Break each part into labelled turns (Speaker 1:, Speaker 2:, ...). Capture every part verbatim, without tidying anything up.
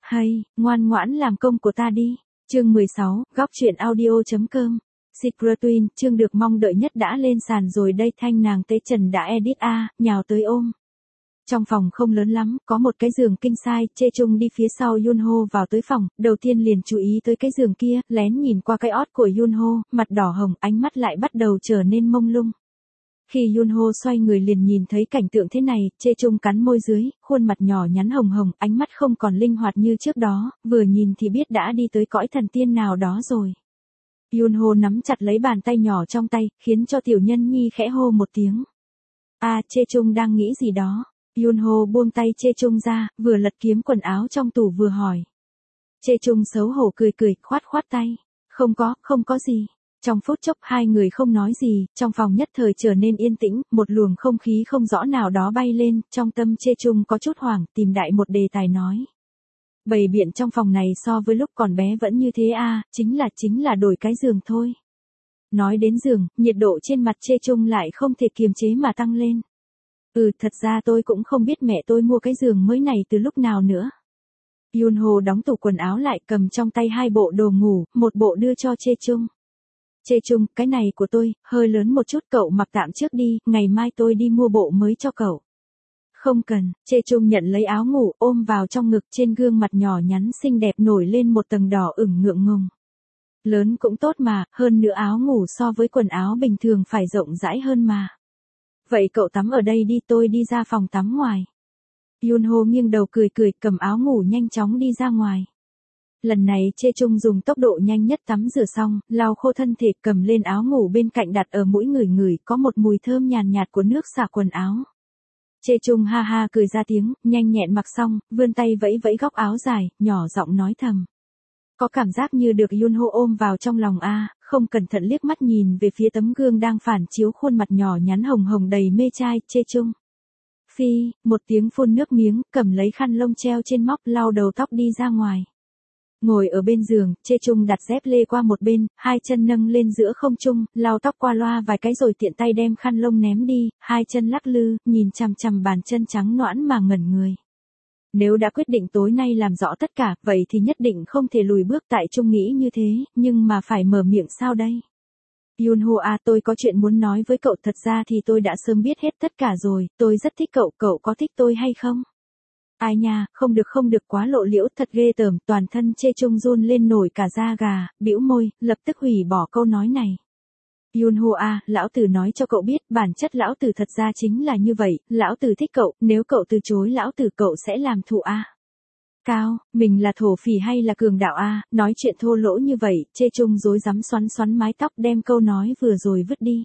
Speaker 1: Hay, ngoan ngoãn làm công của ta đi. Chương mười sáu, góc truyện audio.com. Secret Twin, chương được mong đợi nhất đã lên sàn rồi đây, thanh nàng tế trần đã edit a, nhào tới ôm. Trong phòng không lớn lắm, có một cái giường king size, Chê Chung đi phía sau Yunho vào tới phòng, đầu tiên liền chú ý tới cái giường kia, lén nhìn qua cái ót của Yunho, mặt đỏ hồng, ánh mắt lại bắt đầu trở nên mông lung. Khi Yunho xoay người liền nhìn thấy cảnh tượng thế này, Chê Chung cắn môi dưới, khuôn mặt nhỏ nhắn hồng hồng, ánh mắt không còn linh hoạt như trước đó, vừa nhìn thì biết đã đi tới cõi thần tiên nào đó rồi. Yunho nắm chặt lấy bàn tay nhỏ trong tay, khiến cho tiểu nhân nhi khẽ hô một tiếng. À, Chê Chung đang nghĩ gì đó. Yunho buông tay Chê Chung ra, vừa lật kiếm quần áo trong tủ vừa hỏi. Chê Chung xấu hổ cười cười, khoát khoát tay. Không có, không có gì. Trong phút chốc hai người không nói gì, trong phòng nhất thời trở nên yên tĩnh, một luồng không khí không rõ nào đó bay lên, trong tâm Chê Chung có chút hoảng, tìm đại một đề tài nói. Bày biện trong phòng này so với lúc còn bé vẫn như thế à, chính là chính là đổi cái giường thôi. Nói đến giường, nhiệt độ trên mặt Chê Chung lại không thể kiềm chế mà tăng lên. Ừ, thật ra tôi cũng không biết mẹ tôi mua cái giường mới này từ lúc nào nữa. Yunho đóng tủ quần áo lại, cầm trong tay hai bộ đồ ngủ, một bộ đưa cho Chê Chung. Chê Chung, cái này của tôi, hơi lớn một chút, cậu mặc tạm trước đi, ngày mai tôi đi mua bộ mới cho cậu. Không cần, Chê Chung nhận lấy áo ngủ, ôm vào trong ngực, trên gương mặt nhỏ nhắn xinh đẹp nổi lên một tầng đỏ ửng ngượng ngùng. Lớn cũng tốt mà, hơn nữa áo ngủ so với quần áo bình thường phải rộng rãi hơn mà. Vậy cậu tắm ở đây đi, tôi đi ra phòng tắm ngoài. Yunho nghiêng đầu cười cười, cầm áo ngủ nhanh chóng đi ra ngoài. Lần này Chê Chung dùng tốc độ nhanh nhất tắm rửa xong, lau khô thân thể, cầm lên áo ngủ bên cạnh đặt ở mũi ngửi ngửi, có một mùi thơm nhàn nhạt của nước xả quần áo. Chê Chung ha ha cười ra tiếng, nhanh nhẹn mặc xong, vươn tay vẫy vẫy góc áo dài, nhỏ giọng nói thầm. Có cảm giác như được Yunho ôm vào trong lòng a, không cẩn thận liếc mắt nhìn về phía tấm gương đang phản chiếu khuôn mặt nhỏ nhắn hồng hồng đầy mê trai, Chê Chung. Phi, một tiếng phun nước miếng, cầm lấy khăn lông treo trên móc, lau đầu tóc đi ra ngoài. Ngồi ở bên giường, Chê Chung đặt dép lê qua một bên, hai chân nâng lên giữa không trung, lau tóc qua loa vài cái rồi tiện tay đem khăn lông ném đi, hai chân lắc lư, nhìn chằm chằm bàn chân trắng nõn mà ngẩn người. Nếu đã quyết định tối nay làm rõ tất cả, vậy thì nhất định không thể lùi bước, tại Chung nghĩ như thế, nhưng mà phải mở miệng sao đây? Yunho à, tôi có chuyện muốn nói với cậu, thật ra thì tôi đã sớm biết hết tất cả rồi, tôi rất thích cậu, cậu có thích tôi hay không? Ai nha, không được không được, quá lộ liễu, thật ghê tởm, toàn thân Chê Chung run lên nổi cả da gà, bĩu môi, lập tức hủy bỏ câu nói này. Yunho à, lão tử nói cho cậu biết, bản chất lão tử thật ra chính là như vậy, lão tử thích cậu, nếu cậu từ chối lão tử cậu sẽ làm thù a. À. Cao, mình là thổ phỉ hay là cường đạo a, à? Nói chuyện thô lỗ như vậy, Chê Chung rối rắm xoắn xoắn mái tóc, đem câu nói vừa rồi vứt đi.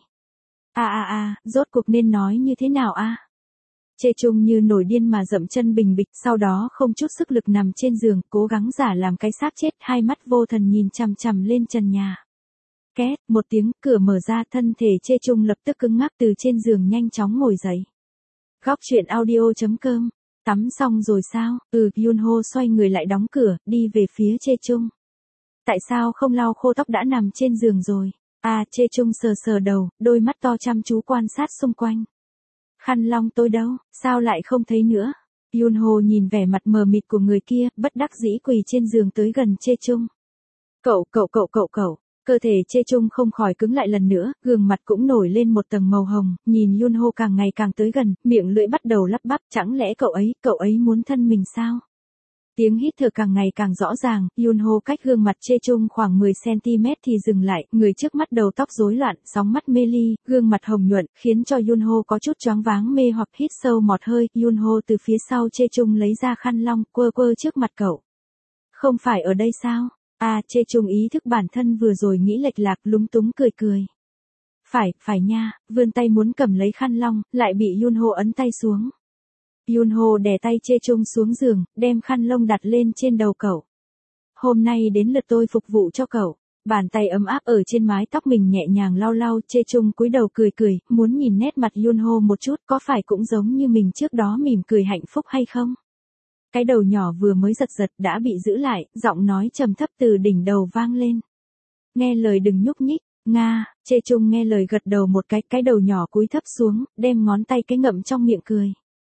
Speaker 1: A a a, rốt cuộc nên nói như thế nào a? À? Chê Chung như nổi điên mà dậm chân bình bịch, sau đó không chút sức lực nằm trên giường, cố gắng giả làm cái xác chết, hai mắt vô thần nhìn chằm chằm lên trần nhà. Két, một tiếng, cửa mở ra, thân thể Chê Chung lập tức cứng ngắc, từ trên giường nhanh chóng ngồi dậy. Góc truyện audio.com. Tắm xong rồi sao? Ừ, Yunho xoay người lại đóng cửa, đi về phía Chê Chung. Tại sao không lau khô tóc, đã nằm trên giường rồi? À, Chê Chung sờ sờ đầu, đôi mắt to chăm chú quan sát xung quanh. Khăn lông tôi đâu, sao lại không thấy nữa? Yunho nhìn vẻ mặt mờ mịt của người kia, bất đắc dĩ quỳ trên giường tới gần Chê Chung. Cậu, cậu, cậu, cậu, cậu. Cơ thể Chê Chung không khỏi cứng lại lần nữa, gương mặt cũng nổi lên một tầng màu hồng, nhìn Yunho càng ngày càng tới gần, miệng lưỡi bắt đầu lắp bắp, chẳng lẽ cậu ấy, cậu ấy muốn thân mình sao? Tiếng hít thở càng ngày càng rõ ràng, Yunho cách gương mặt Chê Chung khoảng mười xăng-ti-mét thì dừng lại, người trước mắt đầu tóc rối loạn, sóng mắt mê ly, gương mặt hồng nhuận, khiến cho Yunho có chút choáng váng mê hoặc hít sâu một hơi, Yunho từ phía sau Chê Chung lấy ra khăn lông, quơ quơ trước mặt cậu. Không phải ở đây sao? À, Chê Chung ý thức bản thân vừa rồi nghĩ lệch lạc, lúng túng cười cười. Phải, phải nha, vươn tay muốn cầm lấy khăn lông, lại bị Yunho ấn tay xuống. Yunho đè tay Chê Chung xuống giường, đem khăn lông đặt lên trên đầu cậu. Hôm nay đến lượt tôi phục vụ cho cậu. Bàn tay ấm áp ở trên mái tóc mình nhẹ nhàng lau lau, Chê Chung cúi đầu cười cười, muốn nhìn nét mặt Yunho một chút, có phải cũng giống như mình trước đó mỉm cười hạnh phúc hay không? Cái đầu nhỏ vừa mới giật giật đã bị giữ lại, giọng nói trầm thấp từ đỉnh đầu vang lên. Nghe lời đừng nhúc nhích, Nga, Chê Chung nghe lời gật đầu một cái, cái đầu nhỏ cúi thấp xuống, đem ngón tay cái ngậm trong miệng cười.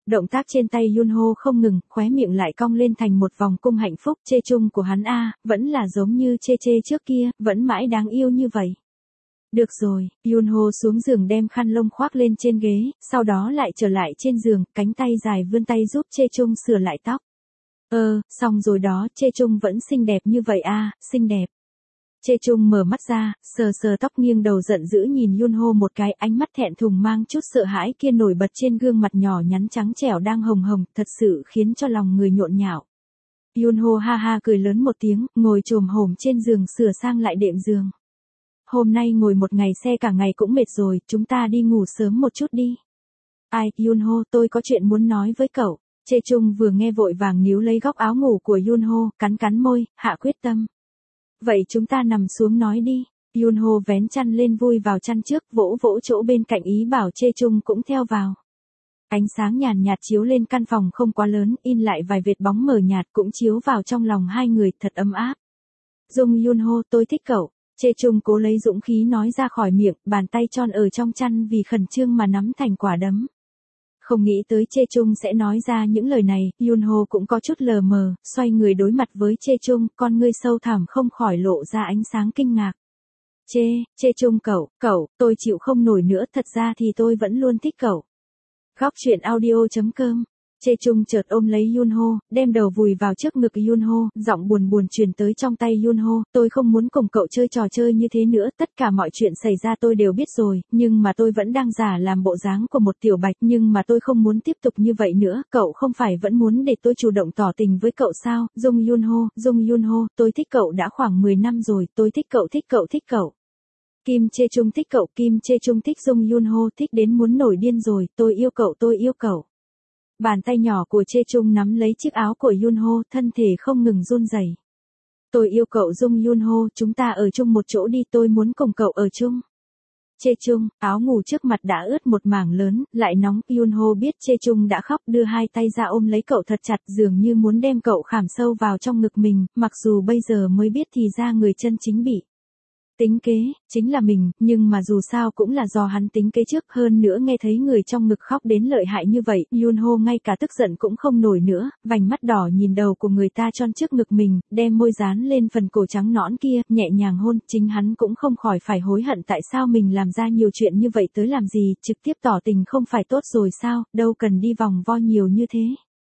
Speaker 1: Động tác trên tay Yunho không ngừng, khóe miệng lại cong lên thành một vòng cung hạnh phúc. Chê chung của hắn a, vẫn là giống như chê chê trước kia, vẫn mãi đáng yêu như vậy. Được rồi, Yunho xuống giường đem khăn lông khoác lên trên ghế, sau đó lại trở lại trên giường, cánh tay dài vươn tay giúp Chê chung sửa lại tóc. Ơ, xong rồi đó, Chê chung vẫn xinh đẹp như vậy a, xinh đẹp. Chê chung mở mắt ra, sờ sờ tóc nghiêng đầu giận dữ nhìn Yunho một cái, ánh mắt thẹn thùng mang chút sợ hãi kia nổi bật trên gương mặt nhỏ nhắn trắng trẻo đang hồng hồng, thật sự khiến cho lòng người nhộn nhạo. Yunho ha ha cười lớn một tiếng, ngồi chồm hổm trên giường sửa sang lại đệm giường. Hôm nay ngồi một ngày xe cả ngày cũng mệt rồi, chúng ta đi ngủ sớm một chút đi. Ai, Yunho, tôi có chuyện muốn nói với cậu. Chê chung vừa nghe vội vàng níu lấy góc áo ngủ của Yunho, cắn cắn môi, hạ quyết tâm. Vậy chúng ta nằm xuống nói đi. Yunho vén chăn lên vui vào chăn trước, vỗ vỗ chỗ bên cạnh ý bảo Chê chung cũng theo vào. Ánh sáng nhàn nhạt chiếu lên căn phòng không quá lớn, in lại vài vệt bóng mờ nhạt cũng chiếu vào trong lòng hai người, thật ấm áp. Dung Yunho, tôi thích cậu. Chê chung cố lấy dũng khí nói ra khỏi miệng, bàn tay tròn ở trong chăn vì khẩn trương mà nắm thành quả đấm. Không nghĩ tới Chê chung sẽ nói ra những lời này, Yunho cũng có chút lờ mờ, xoay người đối mặt với Chê chung, con ngươi sâu thẳm không khỏi lộ ra ánh sáng kinh ngạc. Chê, Chê chung cậu, cậu, tôi chịu không nổi nữa, thật ra thì tôi vẫn luôn thích cậu. Góc truyện audio chấm com. Chê chung chợt ôm lấy Yunho, đem đầu vùi vào trước ngực Yunho, giọng buồn buồn truyền tới trong tay Yunho, tôi không muốn cùng cậu chơi trò chơi như thế nữa, tất cả mọi chuyện xảy ra tôi đều biết rồi, nhưng mà tôi vẫn đang giả làm bộ dáng của một tiểu bạch, nhưng mà tôi không muốn tiếp tục như vậy nữa, cậu không phải vẫn muốn để tôi chủ động tỏ tình với cậu sao? Dung Yunho, Dung Yunho, tôi thích cậu đã khoảng mười năm rồi, tôi thích cậu thích cậu thích cậu. Kim Chê chung thích cậu, Kim Chê chung thích Dung Yunho, thích đến muốn nổi điên rồi, tôi yêu cậu tôi yêu cậu. Bàn tay nhỏ của Chê chung nắm lấy chiếc áo của Yunho, thân thể không ngừng run rẩy. Tôi yêu cậu Dung Yunho, chúng ta ở chung một chỗ đi, tôi muốn cùng cậu ở chung. Chê chung, áo ngủ trước mặt đã ướt một mảng lớn, lại nóng, Yunho biết Chê chung đã khóc, đưa hai tay ra ôm lấy cậu thật chặt, dường như muốn đem cậu khảm sâu vào trong ngực mình, mặc dù bây giờ mới biết thì ra người chân chính bị tính kế, chính là mình, nhưng mà dù sao cũng là do hắn tính kế trước, hơn nữa nghe thấy người trong ngực khóc đến lợi hại như vậy, Yunho ngay cả tức giận cũng không nổi nữa, vành mắt đỏ nhìn đầu của người ta tròn trước ngực mình, đem môi dán lên phần cổ trắng nõn kia, nhẹ nhàng hôn, chính hắn cũng không khỏi phải hối hận tại sao mình làm ra nhiều chuyện như vậy tới làm gì, trực tiếp tỏ tình không phải tốt rồi sao, đâu cần đi vòng vo nhiều như thế.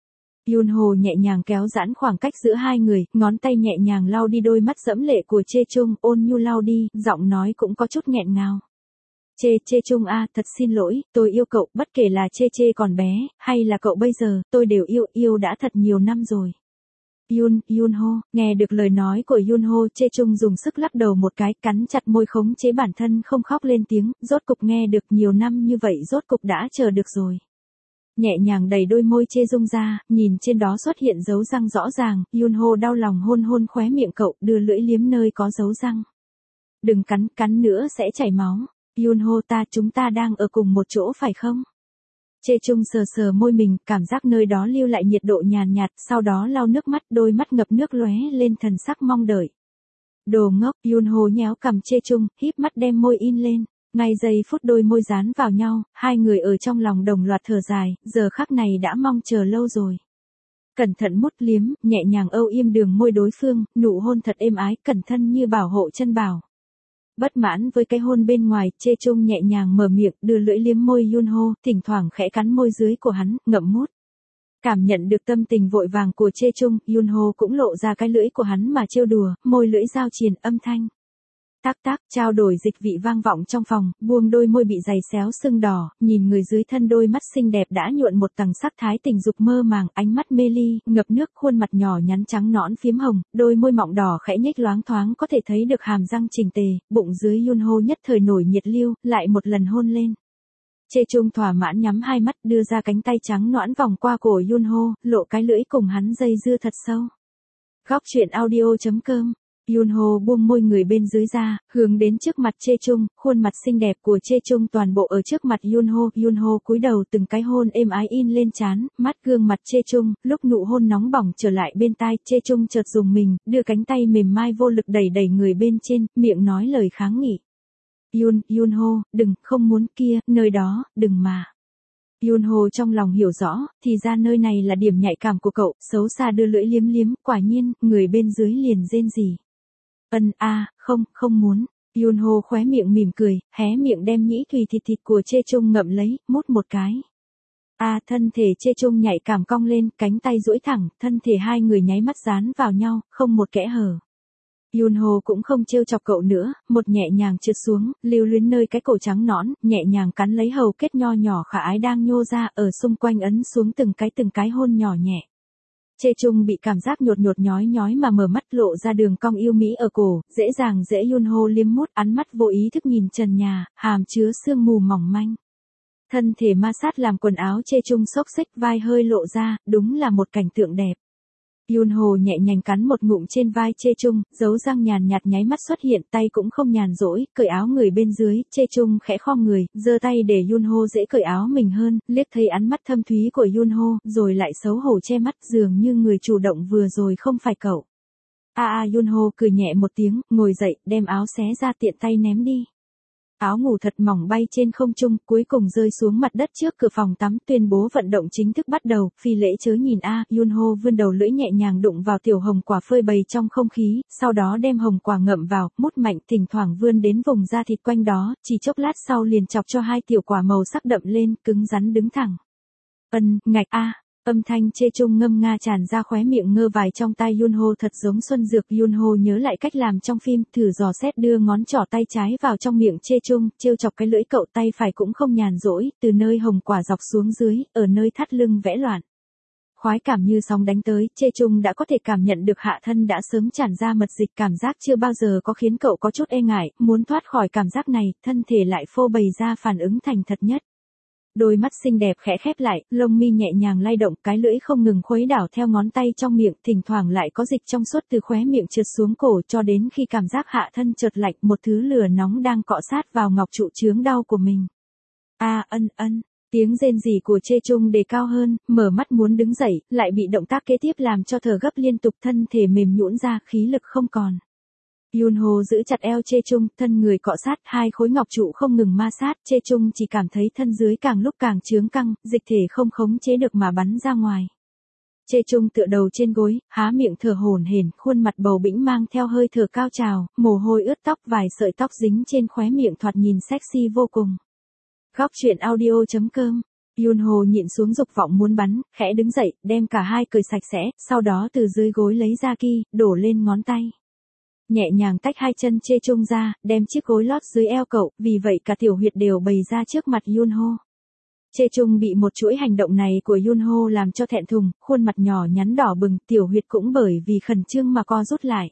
Speaker 1: Yunho nhẹ nhàng kéo giãn khoảng cách giữa hai người, ngón tay nhẹ nhàng lau đi đôi mắt dẫm lệ của Chê chung, ôn nhu lau đi, giọng nói cũng có chút nghẹn ngào. Chê, Chê chung a, thật xin lỗi, tôi yêu cậu, bất kể là Chê Chê còn bé, hay là cậu bây giờ, tôi đều yêu, yêu đã thật nhiều năm rồi. Yun, Yunho, nghe được lời nói của Yunho, Chê chung dùng sức lắc đầu một cái, cắn chặt môi khống chế bản thân không khóc lên tiếng, rốt cục nghe được nhiều năm như vậy rốt cục đã chờ được rồi. Nhẹ nhàng đẩy đôi môi Chê Dung ra, nhìn trên đó xuất hiện dấu răng rõ ràng, Yunho đau lòng hôn hôn khóe miệng cậu, đưa lưỡi liếm nơi có dấu răng. Đừng cắn, cắn nữa sẽ chảy máu. Yunho ta, chúng ta đang ở cùng một chỗ phải không? Chê chung sờ sờ môi mình, cảm giác nơi đó lưu lại nhiệt độ nhàn nhạt, sau đó lau nước mắt, đôi mắt ngập nước lóe lên thần sắc mong đợi. Đồ ngốc, Yunho nhéo cằm Chê chung, híp mắt đem môi in lên. Ngay giây phút đôi môi dán vào nhau, hai người ở trong lòng đồng loạt thở dài, giờ khắc này đã mong chờ lâu rồi. Cẩn thận mút liếm, nhẹ nhàng âu yếm đường môi đối phương, nụ hôn thật êm ái, cẩn thân như bảo hộ chân bảo. Bất mãn với cái hôn bên ngoài, Chê chung nhẹ nhàng mở miệng, đưa lưỡi liếm môi Yunho, thỉnh thoảng khẽ cắn môi dưới của hắn, ngậm mút. Cảm nhận được tâm tình vội vàng của Chê chung, Yunho cũng lộ ra cái lưỡi của hắn mà trêu đùa, môi lưỡi giao triền âm thanh. Tác tác, trao đổi dịch vị vang vọng trong phòng, buông đôi môi bị dày xéo sưng đỏ, nhìn người dưới thân đôi mắt xinh đẹp đã nhuộn một tầng sắc thái tình dục mơ màng, ánh mắt mê ly, ngập nước, khuôn mặt nhỏ nhắn trắng nõn phiếm hồng, đôi môi mọng đỏ khẽ nhếch loáng thoáng có thể thấy được hàm răng chỉnh tề, bụng dưới Yunho nhất thời nổi nhiệt lưu, lại một lần hôn lên. Chê chung thỏa mãn nhắm hai mắt, đưa ra cánh tay trắng nõn vòng qua cổ Yunho, lộ cái lưỡi cùng hắn dây dưa thật sâu. Góc truyện audio chấm com. Yunho buông môi người bên dưới ra, hướng đến trước mặt Chê chung, khuôn mặt xinh đẹp của Chê chung toàn bộ ở trước mặt Yunho, Yunho cúi đầu từng cái hôn êm ái in lên trán, mắt gương mặt Chê chung, lúc nụ hôn nóng bỏng trở lại bên tai, Chê chung chợt dùng mình, đưa cánh tay mềm mai vô lực đẩy đẩy người bên trên, miệng nói lời kháng nghị. Yun, Yunho, đừng, không muốn kia, nơi đó, đừng mà. Yunho trong lòng hiểu rõ, thì ra nơi này là điểm nhạy cảm của cậu, xấu xa đưa lưỡi liếm liếm, quả nhiên, người bên dưới liền rên rỉ. Ân a, không, không muốn. Yunho khóe miệng mỉm cười, hé miệng đem nhĩ thùy thịt thịt của Chê Chung ngậm lấy, mút một cái. A à, thân thể Chê Chung nhạy cảm cong lên, cánh tay duỗi thẳng, thân thể hai người nháy mắt dán vào nhau, không một kẽ hở. Yunho cũng không trêu chọc cậu nữa, một nhẹ nhàng trượt xuống, lưu luyến nơi cái cổ trắng nõn, nhẹ nhàng cắn lấy hầu kết nho nhỏ khả ái đang nhô ra, ở xung quanh ấn xuống từng cái từng cái hôn nhỏ nhẹ. Chê Chung bị cảm giác nhột nhột nhói nhói mà mở mắt lộ ra đường cong yêu mỹ ở cổ, dễ dàng dễ Yunho liếm mút, ánh mắt vô ý thức nhìn trần nhà, hàm chứa sương mù mỏng manh. Thân thể ma sát làm quần áo Chê Chung xốc xếch, vai hơi lộ ra, đúng là một cảnh tượng đẹp. Yunho nhẹ nhàng cắn một ngụm trên vai Chê Chung, dấu răng nhàn nhạt nháy mắt xuất hiện, tay cũng không nhàn rỗi, cởi áo người bên dưới, Chê Chung khẽ khom người, giơ tay để Yunho dễ cởi áo mình hơn, liếc thấy ánh mắt thâm thúy của Yunho, rồi lại xấu hổ che mắt, dường như người chủ động vừa rồi không phải cậu. A a Yunho cười nhẹ một tiếng, ngồi dậy, đem áo xé ra tiện tay ném đi. Áo ngủ thật mỏng bay trên không trung, cuối cùng rơi xuống mặt đất trước cửa phòng tắm, tuyên bố vận động chính thức bắt đầu, phi lễ chớ nhìn a, Yunho vươn đầu lưỡi nhẹ nhàng đụng vào tiểu hồng quả phơi bày trong không khí, sau đó đem hồng quả ngậm vào, mút mạnh, thỉnh thoảng vươn đến vùng da thịt quanh đó, chỉ chốc lát sau liền chọc cho hai tiểu quả màu sắc đậm lên, cứng rắn đứng thẳng. Ân, ngạch a. Âm thanh Chê Chung ngâm nga tràn ra khóe miệng ngơ vài trong tai Yunho thật giống xuân dược. Yunho nhớ lại cách làm trong phim, thử dò xét đưa ngón trỏ tay trái vào trong miệng Chê Chung, trêu chọc cái lưỡi cậu, tay phải cũng không nhàn rỗi, từ nơi hồng quả dọc xuống dưới, ở nơi thắt lưng vẽ loạn. Khoái cảm như sóng đánh tới, Chê Chung đã có thể cảm nhận được hạ thân đã sớm tràn ra mật dịch, cảm giác chưa bao giờ có khiến cậu có chút e ngại, muốn thoát khỏi cảm giác này, thân thể lại phô bày ra phản ứng thành thật nhất. Đôi mắt xinh đẹp khẽ khép lại, lông mi nhẹ nhàng lay động, cái lưỡi không ngừng khuấy đảo theo ngón tay trong miệng, thỉnh thoảng lại có dịch trong suốt từ khóe miệng trượt xuống cổ, cho đến khi cảm giác hạ thân chợt lạnh, một thứ lửa nóng đang cọ sát vào ngọc trụ chướng đau của mình. A ân ân, tiếng rên rỉ của Chê Chung đề cao hơn, mở mắt muốn đứng dậy, lại bị động tác kế tiếp làm cho thở gấp liên tục, thân thể mềm nhũn ra, khí lực không còn. Yunho giữ chặt eo Chê Chung, thân người cọ sát, hai khối ngọc trụ không ngừng ma sát, Chê Chung chỉ cảm thấy thân dưới càng lúc càng chướng căng, dịch thể không khống chế được mà bắn ra ngoài. Chê Chung tựa đầu trên gối, há miệng thở hổn hển, khuôn mặt bầu bĩnh mang theo hơi thở cao trào, mồ hôi ướt tóc, vài sợi tóc dính trên khóe miệng thoạt nhìn sexy vô cùng. Góc truyện audio chấm com. Yunho nhịn xuống dục vọng muốn bắn, khẽ đứng dậy, đem cả hai cởi sạch sẽ, sau đó từ dưới gối lấy ra ki, đổ lên ngón tay. Nhẹ nhàng tách hai chân Chê Chung ra, đem chiếc gối lót dưới eo cậu, vì vậy cả tiểu huyệt đều bày ra trước mặt Yunho. Chê Chung bị một chuỗi hành động này của Yunho làm cho thẹn thùng, khuôn mặt nhỏ nhắn đỏ bừng, tiểu huyệt cũng bởi vì khẩn trương mà co rút lại.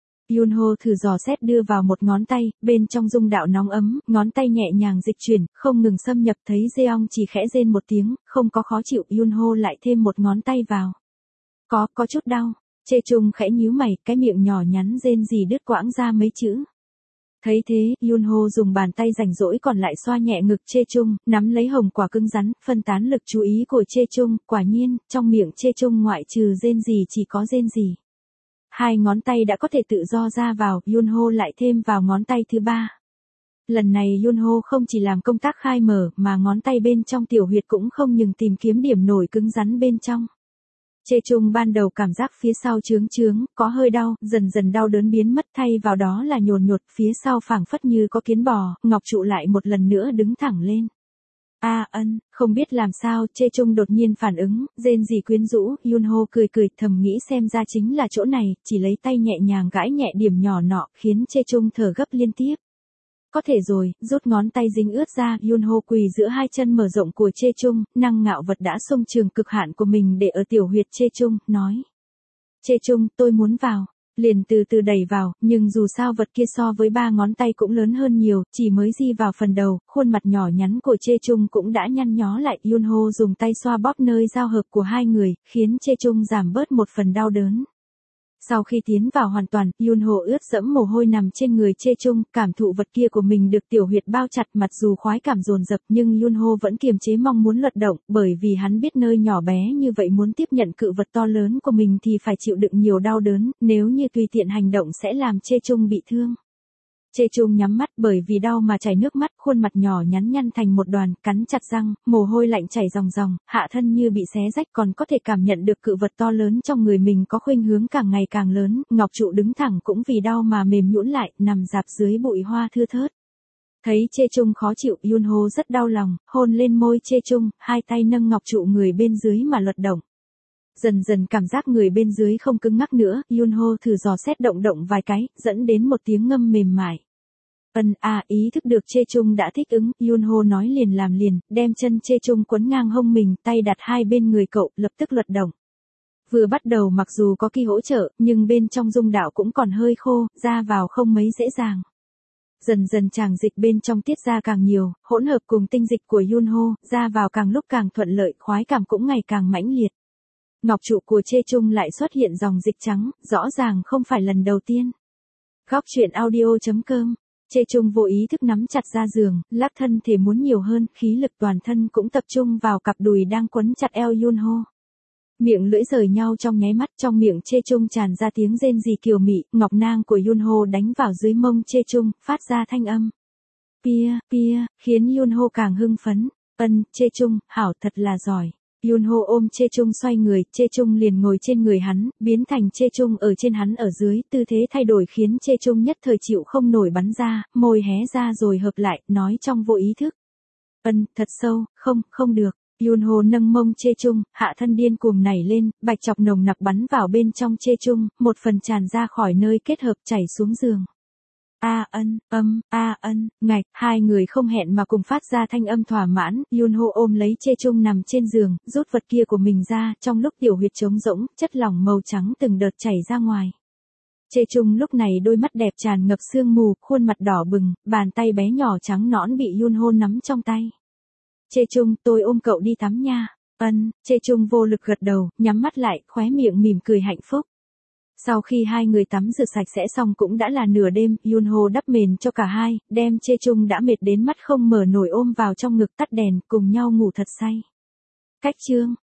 Speaker 1: Yunho thử dò xét đưa vào một ngón tay, bên trong dung đạo nóng ấm, ngón tay nhẹ nhàng dịch chuyển, không ngừng xâm nhập, thấy Jeong chỉ khẽ rên một tiếng, không có khó chịu, Yunho lại thêm một ngón tay vào. Có, có chút đau. Chê Chung khẽ nhíu mày, cái miệng nhỏ nhắn rên rỉ đứt quãng ra mấy chữ. Thấy thế, Yunho dùng bàn tay rảnh rỗi còn lại xoa nhẹ ngực Chê Chung, nắm lấy hồng quả cứng rắn, phân tán lực chú ý của Chê Chung, quả nhiên, trong miệng Chê Chung ngoại trừ rên rỉ chỉ có rên rỉ. Hai ngón tay đã có thể tự do ra vào, Yunho lại thêm vào ngón tay thứ ba. Lần này Yunho không chỉ làm công tác khai mở, mà ngón tay bên trong tiểu huyệt cũng không ngừng tìm kiếm điểm nổi cứng rắn bên trong. Chê Chung ban đầu cảm giác phía sau chướng chướng, có hơi đau, dần dần đau đớn biến mất, thay vào đó là nhồn nhột, phía sau phảng phất như có kiến bò, ngọc trụ lại một lần nữa đứng thẳng lên. A ân, không biết làm sao, Chê Chung đột nhiên phản ứng, rên rỉ quyến rũ, Yunho cười cười, thầm nghĩ xem ra chính là chỗ này, chỉ lấy tay nhẹ nhàng gãi nhẹ điểm nhỏ nọ, khiến Chê Chung thở gấp liên tiếp. Có thể rồi, rút ngón tay dính ướt ra, Yunho quỳ giữa hai chân mở rộng của Chê Chung, năng ngạo vật đã xông trường cực hạn của mình để ở tiểu huyệt Chê Chung, nói. Chê Chung, tôi muốn vào. Liền từ từ đẩy vào, nhưng dù sao vật kia so với ba ngón tay cũng lớn hơn nhiều, chỉ mới di vào phần đầu, khuôn mặt nhỏ nhắn của Chê Chung cũng đã nhăn nhó lại. Yunho dùng tay xoa bóp nơi giao hợp của hai người, khiến Chê Chung giảm bớt một phần đau đớn. Sau khi tiến vào hoàn toàn, Yunho ướt dẫm mồ hôi nằm trên người Chê Chung, cảm thụ vật kia của mình được tiểu huyệt bao chặt, mặc dù khoái cảm dồn dập nhưng Yunho vẫn kiềm chế mong muốn lật động, bởi vì hắn biết nơi nhỏ bé như vậy muốn tiếp nhận cự vật to lớn của mình thì phải chịu đựng nhiều đau đớn, nếu như tùy tiện hành động sẽ làm Chê Chung bị thương. Chê Chung nhắm mắt bởi vì đau mà chảy nước mắt, khuôn mặt nhỏ nhắn nhăn thành một đoàn, cắn chặt răng, mồ hôi lạnh chảy ròng ròng, hạ thân như bị xé rách, còn có thể cảm nhận được cự vật to lớn trong người mình có khuynh hướng càng ngày càng lớn. Ngọc trụ đứng thẳng cũng vì đau mà mềm nhũn lại, nằm rạp dưới bụi hoa thưa thớt. Thấy Chê Chung khó chịu, Yunho rất đau lòng, hôn lên môi Chê Chung, hai tay nâng ngọc trụ người bên dưới mà luật động. Dần dần cảm giác người bên dưới không cứng ngắc nữa, Yunho thử dò xét động động vài cái, dẫn đến một tiếng ngâm mềm mại. Ân à, ý thức được Chê Chung đã thích ứng, Yunho nói liền làm liền, đem chân Chê Chung quấn ngang hông mình, tay đặt hai bên người cậu, lập tức luật động. Vừa bắt đầu mặc dù có Ki hỗ trợ, nhưng bên trong dung đạo cũng còn hơi khô, ra vào không mấy dễ dàng. Dần dần tràng dịch bên trong tiết ra càng nhiều, hỗn hợp cùng tinh dịch của Yunho, ra vào càng lúc càng thuận lợi, khoái cảm cũng ngày càng mãnh liệt. Ngọc trụ của Chê Chung lại xuất hiện dòng dịch trắng, rõ ràng không phải lần đầu tiên. Góc truyện audio chấm com. Chê Chung vô ý thức nắm chặt ra giường, lắc thân thể muốn nhiều hơn, khí lực toàn thân cũng tập trung vào cặp đùi đang quấn chặt eo Yunho. Miệng lưỡi rời nhau trong nháy mắt, trong miệng Chê Chung tràn ra tiếng rên rỉ kiều mị, ngọc nang của Yunho đánh vào dưới mông Chê Chung, phát ra thanh âm. Pia, pia, khiến Yunho càng hưng phấn. Ân, Chê Chung, hảo thật là giỏi. Yunho ôm Chê Chung xoay người, Chê Chung liền ngồi trên người hắn, biến thành Chê Chung ở trên hắn ở dưới, tư thế thay đổi khiến Chê Chung nhất thời chịu không nổi bắn ra, môi hé ra rồi hợp lại, nói trong vô ý thức. Ân, thật sâu, không, không được. Yunho nâng mông Chê Chung, hạ thân điên cuồng nảy lên, bạch chọc nồng nặc bắn vào bên trong Chê Chung, một phần tràn ra khỏi nơi kết hợp chảy xuống giường. A ân, âm, a ân, ngạch, hai người không hẹn mà cùng phát ra thanh âm thỏa mãn, Yunho ôm lấy Chê Chung nằm trên giường, rút vật kia của mình ra, trong lúc tiểu huyệt trống rỗng, chất lỏng màu trắng từng đợt chảy ra ngoài. Chê Chung lúc này đôi mắt đẹp tràn ngập sương mù, khuôn mặt đỏ bừng, bàn tay bé nhỏ trắng nõn bị Yunho nắm trong tay. Chê Chung, tôi ôm cậu đi tắm nha. Ân, Chê Chung vô lực gật đầu, nhắm mắt lại, khóe miệng mỉm cười hạnh phúc. Sau khi hai người tắm rửa sạch sẽ xong cũng đã là nửa đêm, Yunho đắp mền cho cả hai, đem Chê Chung đã mệt đến mắt không mở nổi ôm vào trong ngực, tắt đèn, cùng nhau ngủ thật say. Cách chương